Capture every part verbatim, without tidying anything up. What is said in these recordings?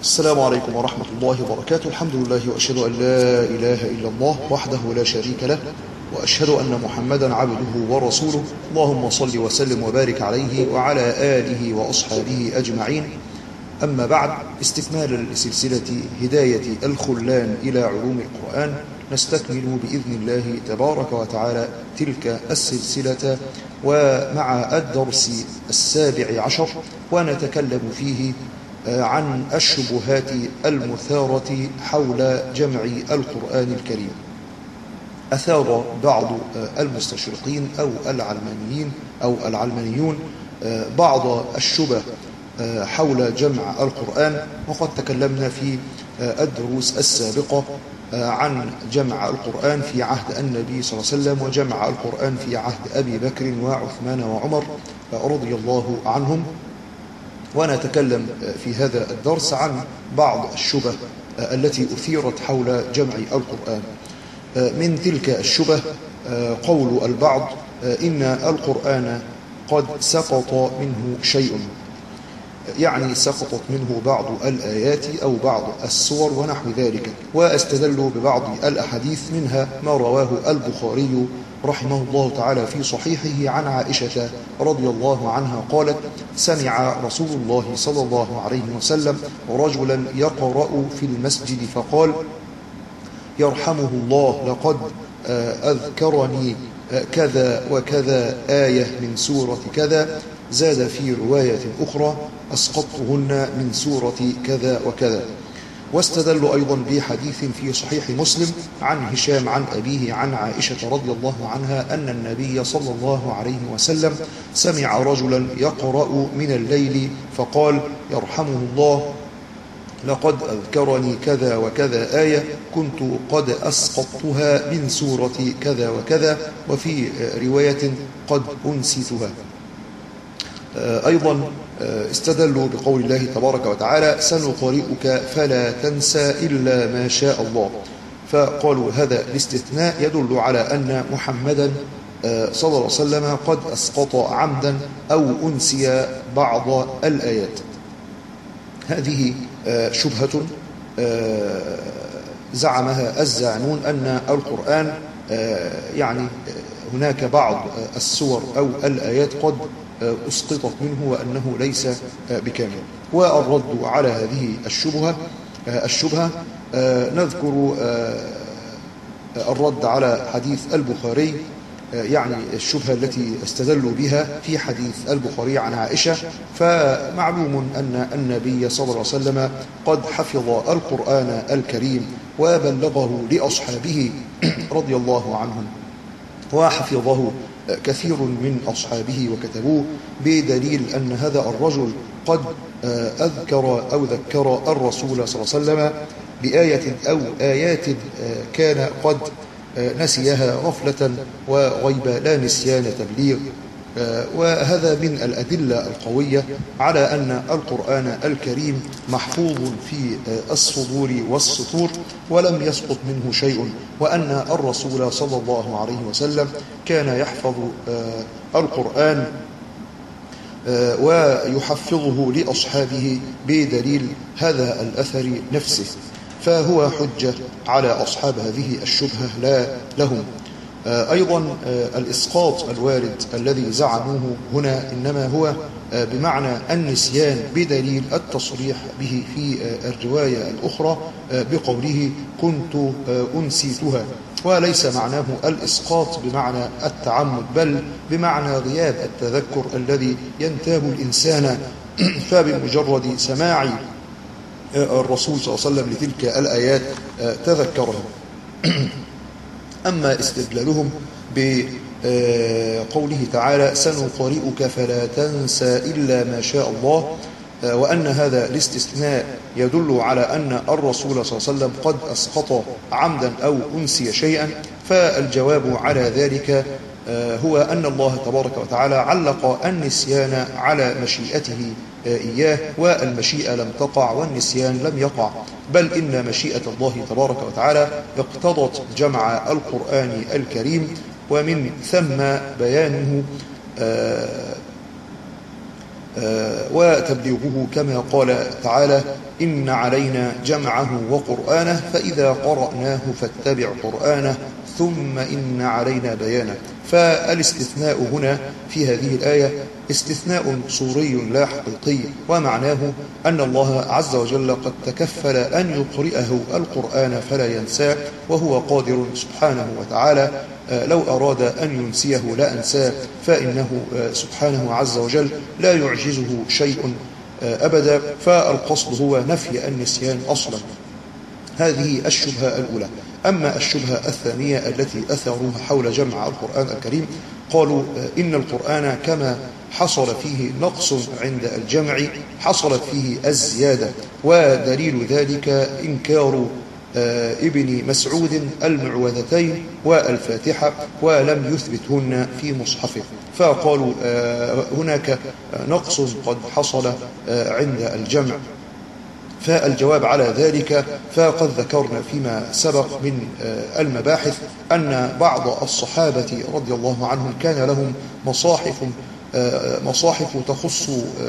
السلام عليكم ورحمة الله وبركاته. الحمد لله وأشهد أن لا إله إلا الله وحده لا شريك له، وأشهد أن محمدا عبده ورسوله. اللهم صل وسلم وبارك عليه وعلى آله وأصحابه أجمعين. أما بعد، استكمالا لسلسلة هداية الخلان إلى علوم القرآن، نستكمل بإذن الله تبارك وتعالى تلك السلسلة ومع الدرس السابع عشر، ونتكلم فيه عن الشبهات المثارة حول جمع القرآن الكريم. أثار بعض المستشرقين أو العلمانيين أو العلمانيون بعض الشبه حول جمع القرآن، وقد تكلمنا في الدروس السابقة عن جمع القرآن في عهد النبي صلى الله عليه وسلم وجمع القرآن في عهد أبي بكر وعثمان وعمر رضي الله عنهم. ونتكلم في هذا الدرس عن بعض الشبه التي أثيرت حول جمع القرآن. من تلك الشبه قول البعض إن القرآن قد سقط منه شيء، يعني سقطت منه بعض الآيات أو بعض السور ونحو ذلك، واستدلوا ببعض الأحاديث، منها ما رواه البخاري رحمه الله تعالى في صحيحه عن عائشة رضي الله عنها قالت: سمع رسول الله صلى الله عليه وسلم رجلا يقرأ في المسجد فقال: يرحمه الله، لقد أذكرني كذا وكذا آية من سورة كذا. زاد في رواية أخرى: أسقطتهن من سورة كذا وكذا. واستدلوا أيضا بحديث في صحيح مسلم عن هشام عن أبيه عن عائشة رضي الله عنها أن النبي صلى الله عليه وسلم سمع رجلا يقرأ من الليل فقال: يرحمه الله، لقد أذكرني كذا وكذا آية كنت قد أسقطتها من سورة كذا وكذا، وفي رواية قد أنسيتها. أيضا استدلوا بقول الله تبارك وتعالى: سنقرئك فلا تنسى إلا ما شاء الله. فقالوا هذا الاستثناء يدل على أن محمدا صلى الله عليه وسلم قد أسقط عمدا أو أنسي بعض الآيات. هذه شبهة زعمها الزاعمون أن القرآن يعني هناك بعض السور أو الآيات قد أسقطت منه وأنه ليس بكامل. والرد على هذه الشبهة الشبهة نذكر الرد على حديث البخاري، يعني الشبهة التي استدلوا بها في حديث البخاري عن عائشة. فمعلوم أن النبي صلى الله عليه وسلم قد حفظ القرآن الكريم وبلغه لأصحابه رضي الله عنهم، وحفظه كثير من أصحابه وكتبوه، بدليل أن هذا الرجل قد أذكر أو ذكر الرسول صلى الله عليه وسلم بآية أو آيات كان قد نسيها غفلة وغيبة، لا نسيان تبليغ. وهذا من الأدلة القوية على أن القرآن الكريم محفوظ في الصدور والسطور ولم يسقط منه شيء، وأن الرسول صلى الله عليه وسلم كان يحفظ القرآن ويحفظه لأصحابه بدليل هذا الأثر نفسه، فهو حجة على أصحاب هذه الشبهة لا لهم. أيضا الإسقاط الوارد الذي زعموه هنا إنما هو بمعنى النسيان، بدليل التصريح به في الرواية الأخرى بقوله: كنت أنسيتها. وليس معناه الإسقاط بمعنى التعمد، بل بمعنى غياب التذكر الذي ينتاب الإنسان، فبمجرد سماع الرسول صلى الله عليه وسلم لتلك الآيات تذكرها. أما استدلالهم بقوله تعالى: سنقرئك فلا تنسى إلا ما شاء الله، وأن هذا الاستثناء يدل على أن الرسول صلى الله عليه وسلم قد أسقط عمدا أو أنسي شيئا، فالجواب على ذلك هو أن الله تبارك وتعالى علق النسيان على مشيئته إياه، والمشيئة لم تقع والنسيان لم يقع، بل إن مشيئة الله تبارك وتعالى اقتضت جمع القرآن الكريم، ومن ثم بيانه وتبليغه كما قال تعالى: إن علينا جمعه وقرآنه فإذا قرأناه فاتبع قرآنه ثم إن علينا بيانه. فالاستثناء هنا في هذه الآية استثناء صوري لا حقيقي، ومعناه أن الله عز وجل قد تكفل أن يقرئه القرآن فلا ينساه، وهو قادر سبحانه وتعالى لو أراد أن ينسيه لا أنساه، فإنه سبحانه عز وجل لا يعجزه شيء أبدا. فالقصد هو نفي النسيان أصلا. هذه الشبهة الأولى. أما الشبهة الثانية التي أثروها حول جمع القرآن الكريم، قالوا إن القرآن كما حصل فيه نقص عند الجمع حصلت فيه الزيادة، ودليل ذلك إنكار ابن مسعود المعوذتين والفاتحة ولم يثبتهن في مصحفه، فقالوا هناك نقص قد حصل عند الجمع. فالجواب على ذلك فقد ذكرنا فيما سبق من المباحث أن بعض الصحابة رضي الله عنهم كان لهم مصاحف مصاحف تخص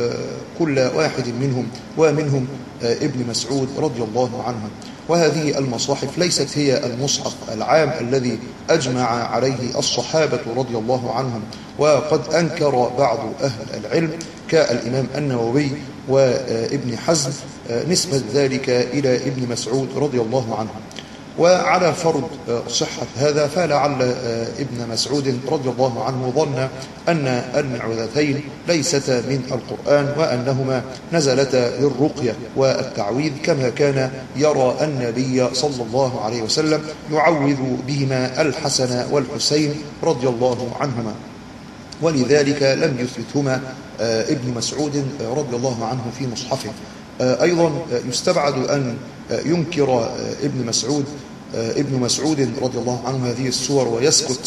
كل واحد منهم، ومنهم ابن مسعود رضي الله عنه. وهذه المصاحف ليست هي المصحف العام الذي أجمع عليه الصحابة رضي الله عنهم، وقد أنكر بعض أهل العلم كالإمام النووي وابن حزم نسبة ذلك إلى ابن مسعود رضي الله عنه. وعلى فرض صحة هذا فلعل ابن مسعود رضي الله عنه ظن أن المعوذتين ليستا من القرآن، وأنهما نزلتا للرقية والتعويذ، كما كان يرى النبي صلى الله عليه وسلم يعوذ بهما الحسن والحسين رضي الله عنهما، ولذلك لم يثبتهما ابن مسعود رضي الله عنه في مصحفه. أيضا يستبعد أن ينكر ابن مسعود ابن مسعود رضي الله عنه هذه السور ويسكت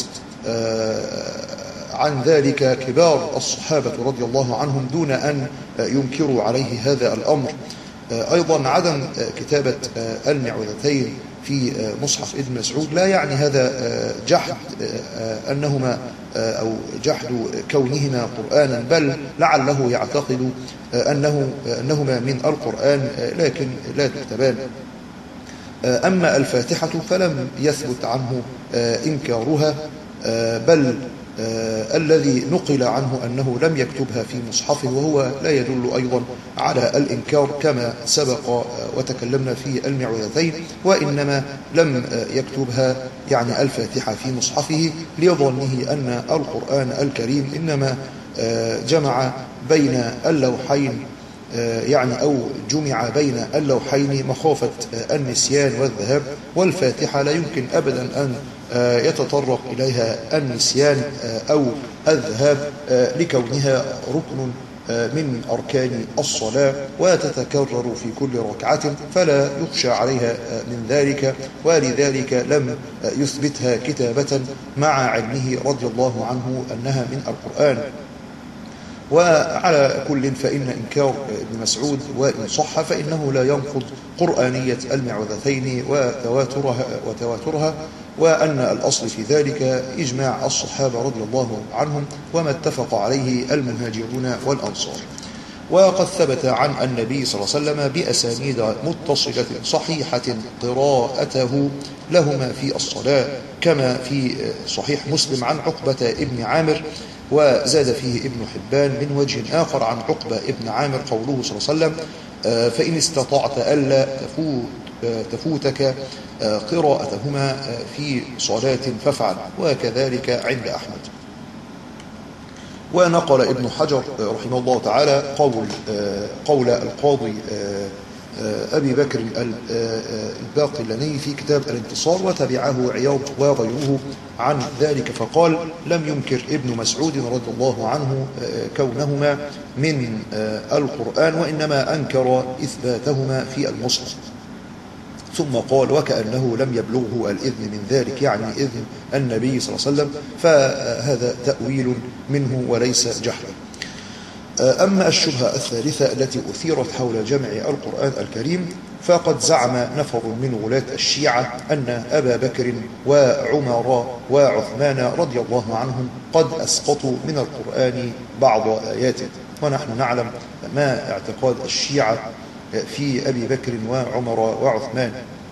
عن ذلك كبار الصحابة رضي الله عنهم دون أن ينكروا عليه هذا الأمر. أيضا عدم كتابة المعوذتين في مصحف ابن مسعود لا يعني هذا جحد أنهما أو جحد كونهما قرآنا، بل لعله يعتقد أنه أنهما من القرآن لكن لا تكتبان. أما الفاتحة فلم يثبت عنه إنكارها، بل الذي نقل عنه أنه لم يكتبها في مصحفه، وهو لا يدل أيضا على الإنكار كما سبق وتكلمنا في المعوذتين، وإنما لم يكتبها يعني الفاتحة في مصحفه لظنه أن القرآن الكريم إنما جمع بين اللوحين يعني أو جمع بين اللوحين مخافة النسيان والذهاب، والفاتحة لا يمكن أبدا أن يتطرق إليها النسيان أو الذهاب لكونها ركن من أركان الصلاة وتتكرر في كل ركعة، فلا يخشى عليها من ذلك، ولذلك لم يثبتها كتابة مع علمه رضي الله عنه أنها من القرآن. وعلى كل فإن إنكار ابن مسعود وإن صح فإنه لا ينقض قرآنية المعوذتين وتواترها, وتواترها وأن الأصل في ذلك إجماع الصحابة رضي الله عنهم وما اتفق عليه المهاجرون والأنصار. وقد ثبت عن النبي صلى الله عليه وسلم بأسانيد متصلة صحيحة قراءته لهما في الصلاة، كما في صحيح مسلم عن عقبة ابن عامر، وزاد فيه ابن حبان من وجه آخر عن عقبة ابن عامر قوله صلى الله عليه وسلم: فإن استطعت ألا تفوت تفوتك قراءتهما في صلاة فافعل، وكذلك عند أحمد. ونقل ابن حجر رحمه الله تعالى قول قول القاضي أبي بكر الباقلاني في كتاب الانتصار، وتبعه عياض وغيره عن ذلك، فقال: لم ينكر ابن مسعود رضي الله عنه كونهما من القرآن، وإنما أنكر إثباتهما في المصحف. ثم قال: وكأنه لم يبلغه الإذن من ذلك، يعني إذن النبي صلى الله عليه وسلم، فهذا تأويل منه وليس جهلا. أما الشبهة الثالثة التي أثيرت حول جمع القرآن الكريم، فقد زعم نفر من ولاة الشيعة أن أبا بكر وعمر وعثمان رضي الله عنهم قد أسقطوا من القرآن بعض آياته، ونحن نعلم ما اعتقاد الشيعة في أبي بكر وعمر وعثمان.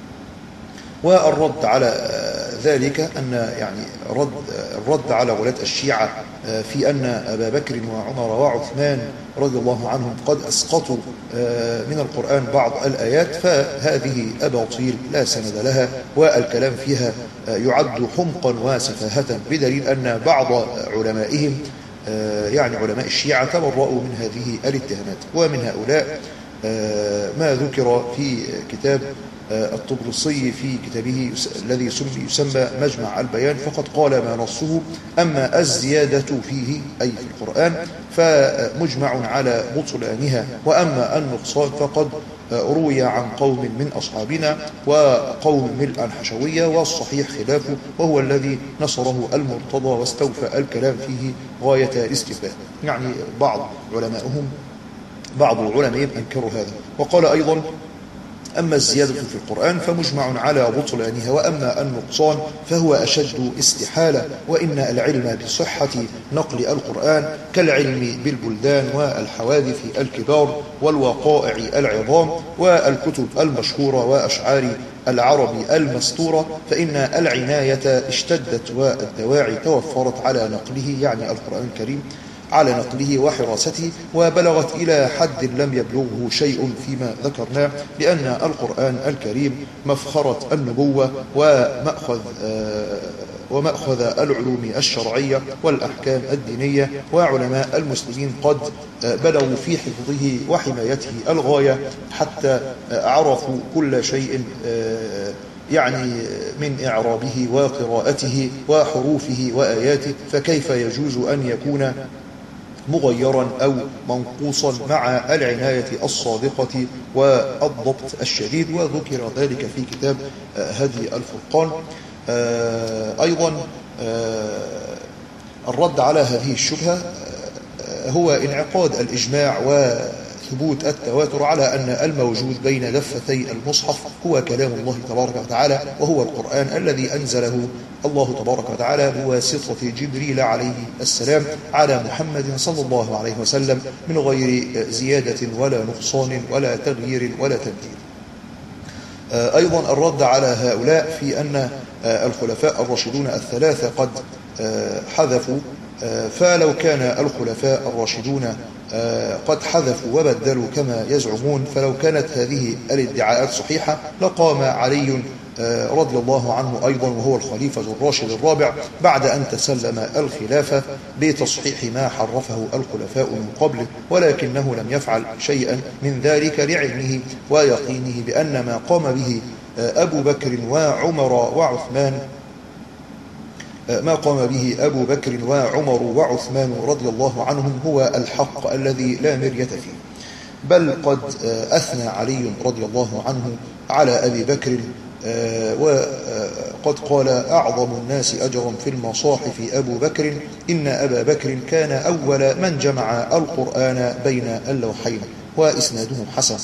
والرد على ذلك أن يعني رد الرد على غلاة الشيعة في أن أبا بكر وعمر وعثمان رضي الله عنهم قد أسقطوا من القرآن بعض الآيات، فهذه أباطيل لا سند لها، والكلام فيها يعد حمقا وسفاهة، بدليل أن بعض علمائهم يعني علماء الشيعة تبرؤوا من هذه الاتهامات. ومن هؤلاء ما ذكر في كتاب الطبرسي في كتابه الذي يسمى مجمع البيان، فقد قال ما نصه: أما الزيادة فيه أي في القرآن فمجمع على بطلانها، وأما النقصان فقد روي عن قوم من أصحابنا وقوم من الحشوية، والصحيح خلافه، وهو الذي نصره المرتضى واستوفى الكلام فيه غاية الاستفاء. يعني بعض علمائهم بعض علمائهم أنكروا هذا. وقال أيضا: أما الزيادة في القرآن فمجمع على بطلانها، وأما النقصان فهو أشد استحالة، وإن العلم بصحة نقل القرآن كالعلم بالبلدان والحوادث الكبار والوقائع العظام والكتب المشهورة وأشعار العرب المستورة، فإن العناية اشتدت والدواعي توفرت على نقله، يعني القرآن الكريم، على نقله وحراسته، وبلغت إلى حد لم يبلغه شيء فيما ذكرناه، لأن القرآن الكريم مفخرة النبوة ومأخذ آه ومأخذ العلوم الشرعية والأحكام الدينية، وعلماء المسلمين قد بلغوا في حفظه وحمايته الغاية، حتى عرفوا كل شيء يعني من إعرابه وقراءته وحروفه وآياته، فكيف يجوز أن يكون مغيرا أو منقوصا مع العناية الصادقة والضبط الشديد؟ وذكر ذلك في كتاب هدي الفرقان. أيضا الرد على هذه الشبهة هو انعقاد الإجماع وثبوت التواتر على أن الموجود بين دفتي المصحف هو كلام الله تبارك وتعالى، وهو القرآن الذي أنزله الله تبارك وتعالى بواسطة جبريل عليه السلام على محمد صلى الله عليه وسلم، من غير زيادة ولا نقصان ولا تغيير ولا تبديل. أيضا الرد على هؤلاء في أن الخلفاء الراشدون الثلاثة قد حذفوا، فلو كان الخلفاء الراشدون قد حذفوا وبدلوا كما يزعمون، فلو كانت هذه الادعاءات صحيحة لقام علي رضي الله عنه أيضا وهو الخليفة الراشد الرابع بعد أن تسلم الخلافة بتصحيح ما حرفه الخلفاء من قبل، ولكنه لم يفعل شيئا من ذلك لعلمه ويقينه بأن ما قام به أبو بكر وعمر وعثمان ما قام به أبو بكر وعمر وعثمان رضي الله عنهم هو الحق الذي لا مرية فيه. بل قد أثنى علي رضي الله عنه على أبي بكر وقد قال: أعظم الناس أجرا في المصاحف أبو بكر، إن أبا بكر كان أول من جمع القرآن بين اللوحين، وإسناده حسن.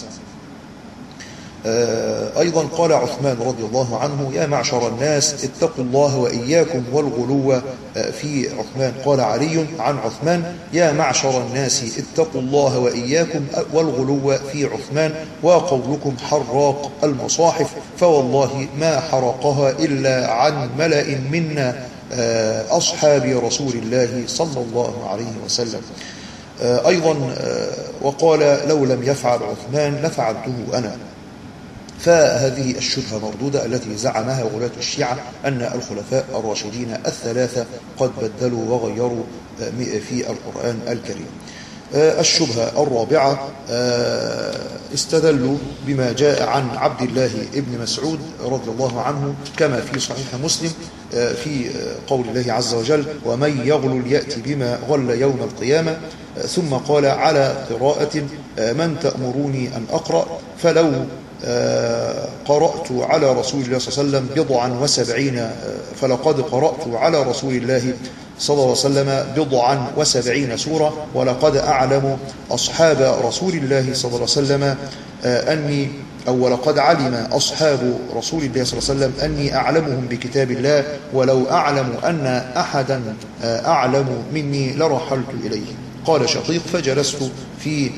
أيضا قال عثمان رضي الله عنه: يا معشر الناس اتقوا الله وإياكم والغلو في عثمان. قال علي عن عثمان: يا معشر الناس اتقوا الله وإياكم والغلو في عثمان، وقولكم حراق المصاحف، فوالله ما حرقها إلا عن ملأ منا أصحاب رسول الله صلى الله عليه وسلم. أيضا وقال: لو لم يفعل عثمان لفعلته أنا. فهذه الشبهة مردودة التي زعمها غلاة الشيعة أن الخلفاء الراشدين الثلاثة قد بدلوا وغيروا في القرآن الكريم. الشبهة الرابعة استدلوا بما جاء عن عبد الله ابن مسعود رضي الله عنه كما في صحيح مسلم في قول الله عز وجل: ومن يغلل يأتي بما غل يوم القيامة. ثم قال على قراءة: من تأمروني أن أقرأ؟ فلو قرأت على رسول الله صلى الله عليه وسلم بضعا وسبعين فلقد قرأت على رسول الله صلى الله عليه وسلم بضعا وسبعين سورة، ولقد أعلم أصحاب رسول الله صلى الله عليه وسلم أني أو ولقد علم أصحاب رسول الله صلى الله عليه وسلم أني أعلمهم بكتاب الله، ولو أعلم أن أحدا أعلم مني لرحلت إليه. قال شقيق: فجلست في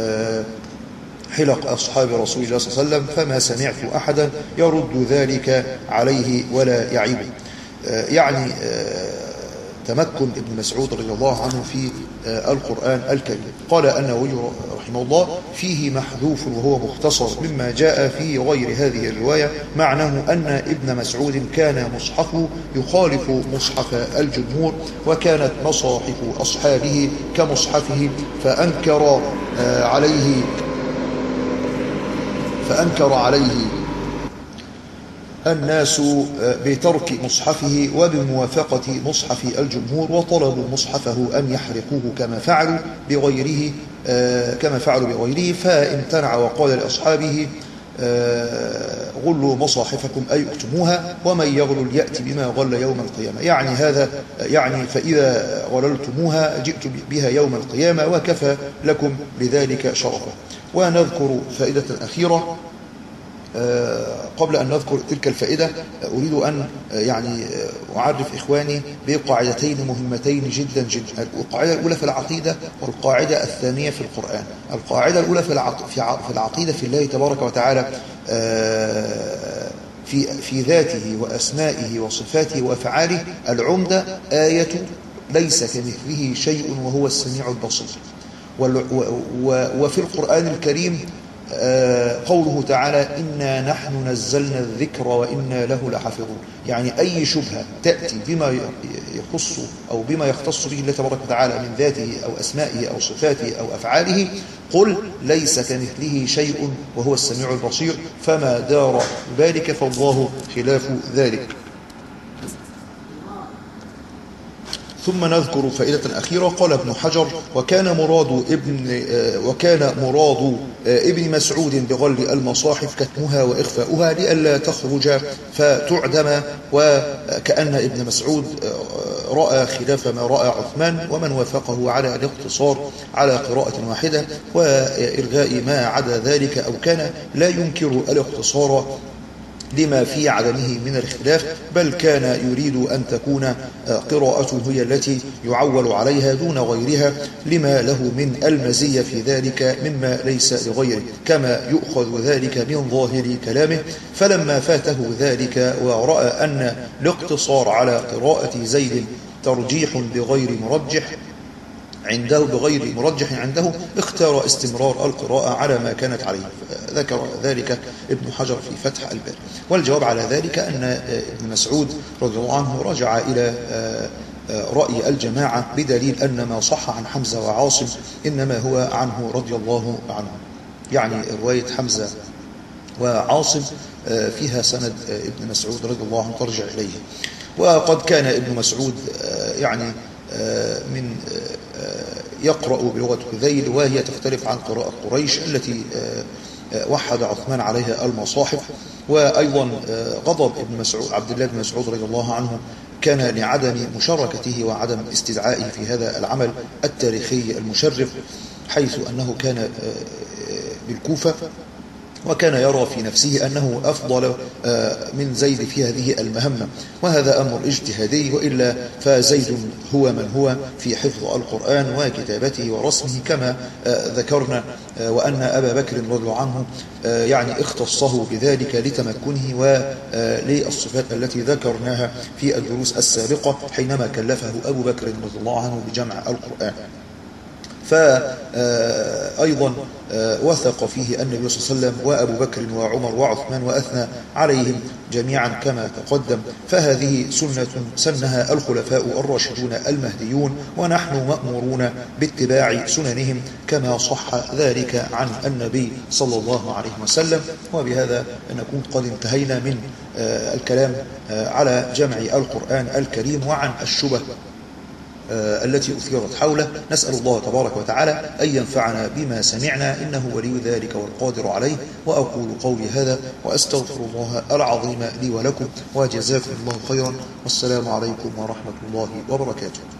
حلق أصحاب رسول الله صلى الله عليه وسلم فما سمعت أحدا يرد ذلك عليه ولا يعيبه. يعني تمكن ابن مسعود رضي الله عنه في القرآن الكريم. قال النووي رحمه الله: فيه محذوف وهو مختصر مما جاء في غير هذه الرواية، معناه أن ابن مسعود كان مصحفه يخالف مصحف الجمهور، وكانت مصاحف أصحابه كمصحفه، فأنكر عليه فأنكر عليه الناس بترك مصحفه وبموافقة مصحف الجمهور، وطلبوا مصحفه أن يحرقوه كما فعلوا بغيره كما فعلوا بغيره فامتنع وقال لأصحابه: غلوا مصاحفكم أي اكتموها، ومن يغلل يأتي بما غل يوم القيامة. يعني هذا يعني فإذا غللتموها جئت بها يوم القيامة وكفى لكم بذلك شرفا. ونذكر فائدة أخيرة قبل أن نذكر تلك الفائدة. أريد أن يعني أعرف إخواني بقاعدتين مهمتين جدا جدا: القاعدة الأولى في العقيدة، والقاعدة الثانية في القرآن. القاعدة الأولى في العقيدة في الله تبارك وتعالى، في في ذاته وأسمائه وصفاته وأفعاله. العمدة آية ليس كمثله شيء وهو السميع البصير. وفي القرآن الكريم قوله تعالى: إنا نحن نزلنا الذكر وإنا له لحافظون. يعني أي شبهة تأتي بما يخص أو بما يختص به الله تبارك وتعالى من ذاته أو أسمائه أو صفاته أو أفعاله، قل ليس كمثله شيء وهو السميع البصير، فما دار ذلك فالله خلاف ذلك. ثم نذكر فائدة أخيرة. قال ابن حجر: وكان مراد ابن وكان مراد ابن مسعود بغل المصاحف كتمها وإخفاؤها لئلا تخرج فتعدم، وكأن ابن مسعود رأى خلاف ما رأى عثمان ومن وافقه على الاقتصار على قراءة واحدة وإلغاء ما عدا ذلك، أو كان لا ينكر الاقتصار لما في عدمه من الاختلاف، بل كان يريد أن تكون قراءته هي التي يعول عليها دون غيرها لما له من المزية في ذلك مما ليس لغيره، كما يؤخذ ذلك من ظاهر كلامه. فلما فاته ذلك ورأى أن الاقتصار على قراءة زيد ترجيح بغير مرجح عنده بغير مرجح عنده، اختار استمرار القراءة على ما كانت عليه. ذكر ذلك ابن حجر في فتح الباري. والجواب على ذلك أن ابن مسعود رضي الله عنه رجع إلى رأي الجماعة بدليل أن ما صح عن حمزة وعاصم إنما هو عنه رضي الله عنه. يعني رواية حمزة وعاصم فيها سند ابن مسعود رضي الله عنه ترجع إليه. وقد كان ابن مسعود يعني من يقرأ بلغة هذيل، وهي تختلف عن قراءة قريش التي وحد عثمان عليها المصاحف. وأيضا غضب ابن مسعود عبد الله بن مسعود رضي الله عنه كان لعدم مشاركته وعدم استدعائه في هذا العمل التاريخي المشرف، حيث أنه كان بالكوفة وكان يرى في نفسه أنه أفضل من زيد في هذه المهمة، وهذا أمر اجتهادي، وإلا فزيد هو من هو في حفظ القرآن وكتابته ورسمه كما ذكرنا، وأن أبا بكر رضي الله عنه يعني اختصه بذلك لتمكنه وللصفات التي ذكرناها في الدروس السابقة حينما كلفه أبو بكر رضي الله عنه بجمع القرآن. فأيضا وثق فيه النبي صلى الله عليه وسلم وأبو بكر وعمر وعثمان وأثنى عليهم جميعا كما تقدم. فهذه سنة سنها الخلفاء الراشدون المهديون، ونحن مأمورون باتباع سننهم كما صح ذلك عن النبي صلى الله عليه وسلم. وبهذا نكون قد انتهينا من الكلام على جمع القرآن الكريم وعن الشبه التي أثيرت حوله. نسأل الله تبارك وتعالى أن ينفعنا بما سمعنا، إنه ولي ذلك والقادر عليه. وأقول قولي هذا وأستغفر الله العظيم لي ولكم، وجزاكم الله خيرا، والسلام عليكم ورحمة الله وبركاته.